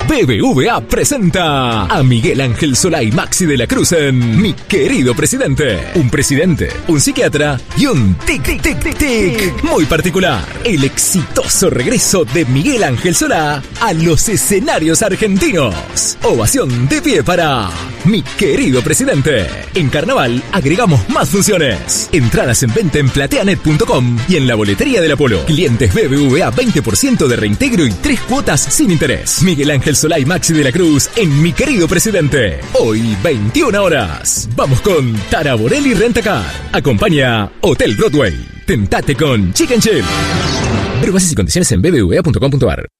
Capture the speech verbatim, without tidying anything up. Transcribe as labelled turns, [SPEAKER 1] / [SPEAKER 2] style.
[SPEAKER 1] B B V A presenta a Miguel Ángel Solá y Maxi de la Cruz en Mi Querido Presidente. Un presidente, un psiquiatra y un tic tic tic tic tic muy particular. El exitoso regreso de Miguel Ángel Solá a los escenarios argentinos. Ovación de pie para Mi Querido Presidente. En Carnaval agregamos más funciones. Entradas en venta en plateanet punto com y en la boletería del Apolo. Clientes B B V A veinte por ciento de reintegro y tres cuotas sin interés. Miguel Ángel Solá y Maxi de la Cruz en Mi Querido Presidente. Hoy, veintiuna horas. Vamos con Tara Borelli Rentacar. Acompaña Hotel Broadway. Tentate con Chicken Chill. Ver bases y condiciones en b b v a punto com punto a r.